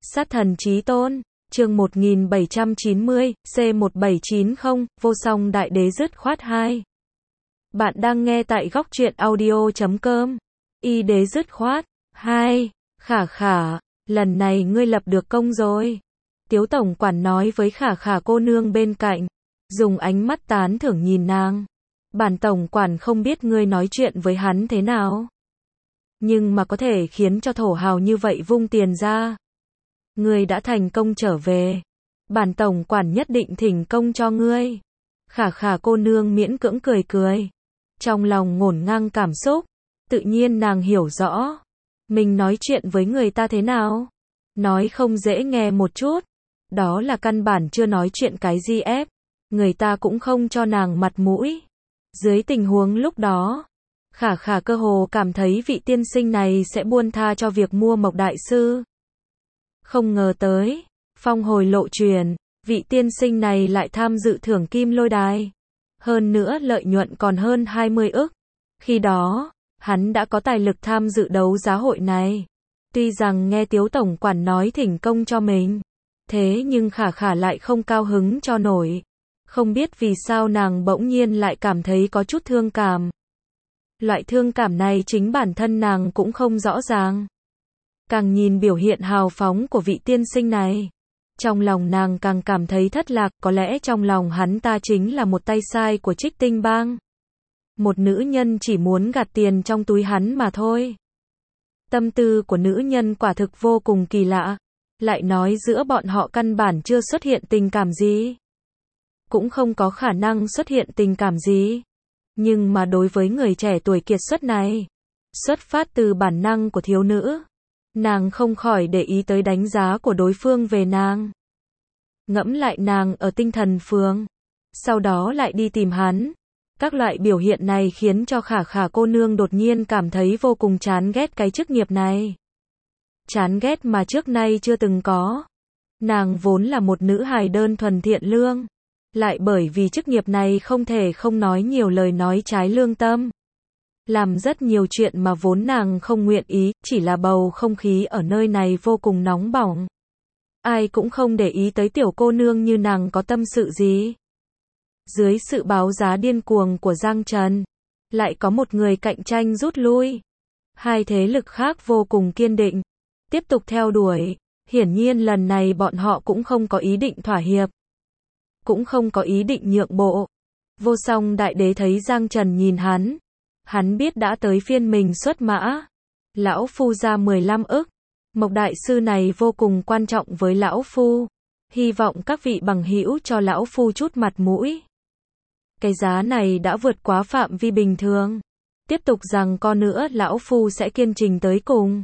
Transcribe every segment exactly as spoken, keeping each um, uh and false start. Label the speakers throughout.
Speaker 1: Sát thần chí tôn, chương một nghìn bảy trăm chín mươi, C một bảy chín không, vô song đại đế dứt khoát hai. Bạn đang nghe tại góc truyện audio chấm com. Y đế dứt khoát hai. Khả khả, lần này ngươi lập được công rồi. Tiếu tổng quản nói với khả khả cô nương bên cạnh, dùng ánh mắt tán thưởng nhìn nàng. Bản tổng quản không biết ngươi nói chuyện với hắn thế nào, nhưng mà có thể khiến cho thổ hào như vậy vung tiền ra. Ngươi đã thành công trở về, bản tổng quản nhất định thỉnh công cho ngươi. Khả khả cô nương miễn cưỡng cười cười, trong lòng ngổn ngang cảm xúc. Tự nhiên nàng hiểu rõ, mình nói chuyện với người ta thế nào. Nói không dễ nghe một chút, đó là căn bản chưa nói chuyện cái gì ép. Người ta cũng không cho nàng mặt mũi. Dưới tình huống lúc đó, khả khả cơ hồ cảm thấy vị tiên sinh này sẽ buông tha cho việc mua Mộc đại sư. Không ngờ tới, phong hồi lộ truyền, vị tiên sinh này lại tham dự thưởng kim lôi đài. Hơn nữa lợi nhuận còn hơn hai mươi ức. Khi đó, hắn đã có tài lực tham dự đấu giá hội này. Tuy rằng nghe Tiếu tổng quản nói thỉnh công cho mình, thế nhưng khả khả lại không cao hứng cho nổi. Không biết vì sao nàng bỗng nhiên lại cảm thấy có chút thương cảm. Loại thương cảm này chính bản thân nàng cũng không rõ ràng. Càng nhìn biểu hiện hào phóng của vị tiên sinh này, trong lòng nàng càng cảm thấy thất lạc. Có lẽ trong lòng hắn ta chính là một tay sai của Trích Tinh Bang. Một nữ nhân chỉ muốn gạt tiền trong túi hắn mà thôi. Tâm tư của nữ nhân quả thực vô cùng kỳ lạ. Lại nói giữa bọn họ căn bản chưa xuất hiện tình cảm gì, cũng không có khả năng xuất hiện tình cảm gì. Nhưng mà đối với người trẻ tuổi kiệt xuất này, xuất phát từ bản năng của thiếu nữ, nàng không khỏi để ý tới đánh giá của đối phương về nàng. Ngẫm lại nàng ở tinh thần phường, sau đó lại đi tìm hắn. Các loại biểu hiện này khiến cho khả khả cô nương đột nhiên cảm thấy vô cùng chán ghét cái chức nghiệp này. Chán ghét mà trước nay chưa từng có. Nàng vốn là một nữ hài đơn thuần thiện lương, lại bởi vì chức nghiệp này không thể không nói nhiều lời nói trái lương tâm. Làm rất nhiều chuyện mà vốn nàng không nguyện ý, chỉ là bầu không khí ở nơi này vô cùng nóng bỏng. Ai cũng không để ý tới tiểu cô nương như nàng có tâm sự gì. Dưới sự báo giá điên cuồng của Giang Trần, lại có một người cạnh tranh rút lui. Hai thế lực khác vô cùng kiên định, tiếp tục theo đuổi. Hiển nhiên lần này bọn họ cũng không có ý định thỏa hiệp, cũng không có ý định nhượng bộ. Vô song đại đế thấy Giang Trần nhìn hắn, hắn biết đã tới phiên mình xuất mã. Lão phu ra mười lăm ức, Mộc đại sư này vô cùng quan trọng với lão phu, hy vọng các vị bằng hữu cho lão phu chút mặt mũi. Cái giá này đã vượt quá phạm vi bình thường, tiếp tục rằng co nữa lão phu sẽ kiên trì tới cùng.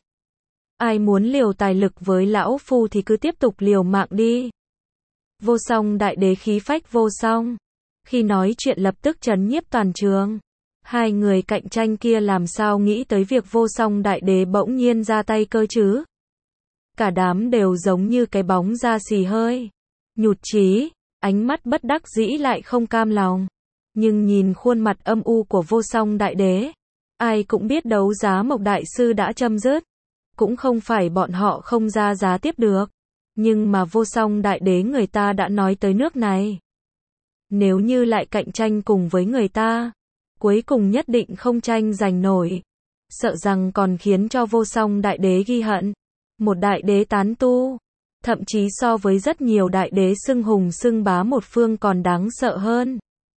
Speaker 1: Ai muốn liều tài lực với lão phu thì cứ tiếp tục liều mạng đi. Vô song đại đế khí phách vô song, khi nói chuyện lập tức trấn nhiếp toàn trường. Hai người cạnh tranh kia làm sao nghĩ tới việc vô song đại đế bỗng nhiên ra tay cơ chứ? Cả đám đều giống như cái bóng ra xì hơi, nhụt chí, ánh mắt bất đắc dĩ lại không cam lòng. Nhưng nhìn khuôn mặt âm u của vô song đại đế, ai cũng biết đấu giá Mộc đại sư đã chấm dứt. Cũng không phải bọn họ không ra giá tiếp được, nhưng mà vô song đại đế người ta đã nói tới nước này. Nếu như lại cạnh tranh cùng với người ta, cuối cùng nhất định không tranh giành nổi. Sợ rằng còn khiến cho vô song đại đế ghi hận. Một đại đế tán tu, thậm chí so với rất nhiều đại đế xưng hùng xưng bá một phương còn đáng sợ hơn.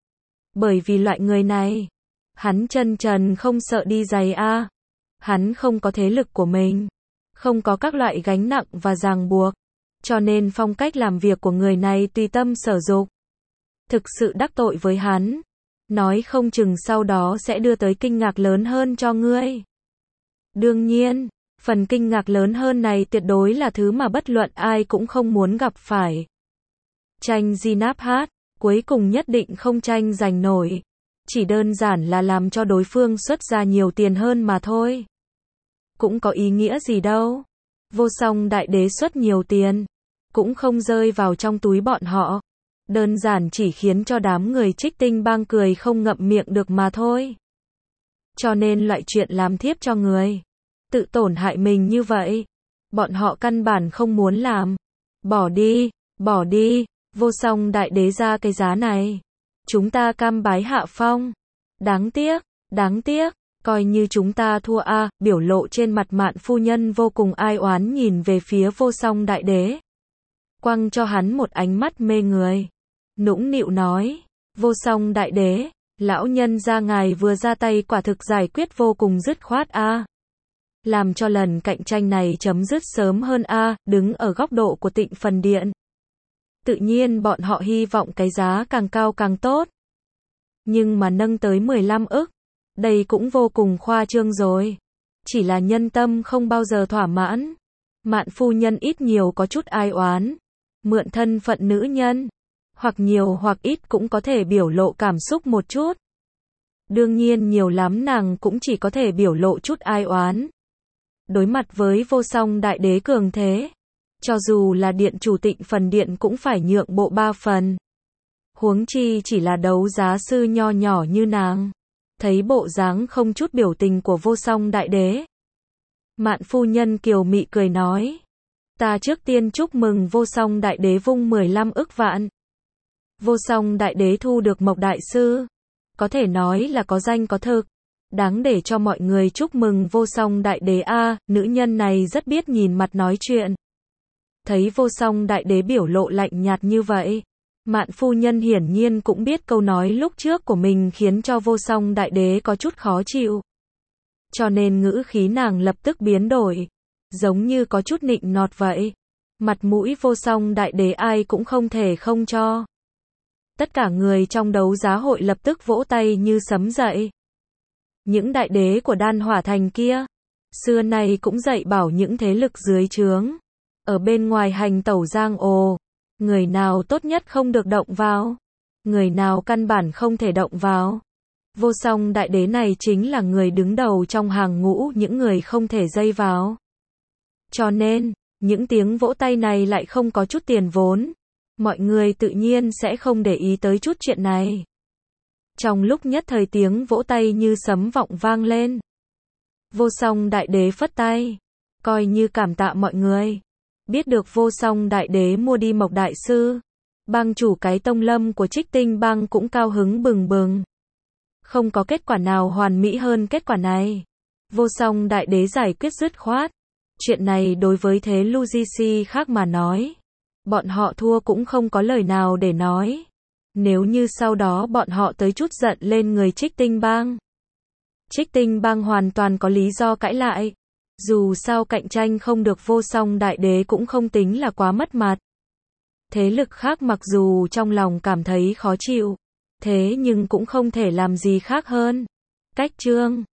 Speaker 1: Bởi vì loại người này, hắn chân trần không sợ đi giày a. Hắn không có thế lực của mình, không có các loại gánh nặng và ràng buộc, cho nên phong cách làm việc của người này tùy tâm sở dục. Thực sự đắc tội với hắn, nói không chừng sau đó sẽ đưa tới kinh ngạc lớn hơn cho ngươi. Đương nhiên, phần kinh ngạc lớn hơn này tuyệt đối là thứ mà bất luận ai cũng không muốn gặp phải. Tranh di náp hát, cuối cùng nhất định không tranh giành nổi. Chỉ đơn giản là làm cho đối phương xuất ra nhiều tiền hơn mà thôi. Cũng có ý nghĩa gì đâu. Vô song đại đế xuất nhiều tiền, cũng không rơi vào trong túi bọn họ. Đơn giản chỉ khiến cho đám người Trích Tinh Bang cười không ngậm miệng được mà thôi. Cho nên loại chuyện làm thiếp cho người, tự tổn hại mình như vậy, Bọn họ căn bản không muốn làm. Bỏ đi, bỏ đi, vô song đại đế ra cái giá này. Chúng ta cam bái hạ phong. Đáng tiếc, đáng tiếc, coi như chúng ta thua a, biểu lộ trên mặt Mạn phu nhân vô cùng ai oán nhìn về phía vô song đại đế. Quăng cho hắn một ánh mắt mê người. Nũng nịu nói, vô song đại đế, lão nhân gia ngài vừa ra tay quả thực giải quyết vô cùng dứt khoát a. Làm cho lần cạnh tranh này chấm dứt sớm hơn a, đứng ở góc độ của Tịnh Phần Điện. Tự nhiên bọn họ hy vọng cái giá càng cao càng tốt. Nhưng mà nâng tới mười lăm ức, đây cũng vô cùng khoa trương rồi. Chỉ là nhân tâm không bao giờ thỏa mãn. Mạn phu nhân ít nhiều có chút ai oán. Mượn thân phận nữ nhân, hoặc nhiều hoặc ít cũng có thể biểu lộ cảm xúc một chút. Đương nhiên nhiều lắm nàng cũng chỉ có thể biểu lộ chút ai oán. Đối mặt với vô song đại đế cường thế, cho dù là điện chủ Tịnh Phần Điện cũng phải nhượng bộ ba phần. Huống chi chỉ là đấu giá sư nho nhỏ như nàng. Thấy bộ dáng không chút biểu tình của vô song đại đế, Mạn phu nhân kiều mị cười nói, ta trước tiên chúc mừng vô song đại đế vung mười lăm ức vạn. Vô song đại đế thu được Mộc đại sư, có thể nói là có danh có thực. Đáng để cho mọi người chúc mừng vô song đại đế a, nữ nhân này rất biết nhìn mặt nói chuyện. Thấy vô song đại đế biểu lộ lạnh nhạt như vậy, Mạn phu nhân hiển nhiên cũng biết câu nói lúc trước của mình khiến cho vô song đại đế có chút khó chịu. Cho nên ngữ khí nàng lập tức biến đổi, giống như có chút nịnh nọt vậy. Mặt mũi vô song đại đế ai cũng không thể không cho. Tất cả người trong đấu giá hội lập tức vỗ tay như sấm dậy. Những đại đế của Đan Hỏa Thành kia, xưa nay cũng dạy bảo những thế lực dưới trướng. Ở bên ngoài hành tẩu giang hồ, người nào tốt nhất không được động vào, người nào căn bản không thể động vào. Vô song đại đế này chính là người đứng đầu trong hàng ngũ những người không thể dây vào. Cho nên, những tiếng vỗ tay này lại không có chút tiền vốn. Mọi người tự nhiên sẽ không để ý tới chút chuyện này. Trong lúc nhất thời tiếng vỗ tay như sấm vọng vang lên. Vô song đại đế phất tay, coi như cảm tạ mọi người. Biết được vô song đại đế mua đi Mộc đại sư, bang chủ cái tông lâm của Trích Tinh bang cũng cao hứng bừng bừng. Không có kết quả nào hoàn mỹ hơn kết quả này. Vô song đại đế giải quyết dứt khoát. Chuyện này đối với thế lu gi xi khác mà nói, bọn họ thua cũng không có lời nào để nói. Nếu như sau đó bọn họ tới chút giận lên người Trích Tinh bang, Trích Tinh bang hoàn toàn có lý do cãi lại. Dù sao cạnh tranh không được vô song đại đế cũng không tính là quá mất mặt. Thế lực khác mặc dù trong lòng cảm thấy khó chịu, thế nhưng cũng không thể làm gì khác hơn. Cách chương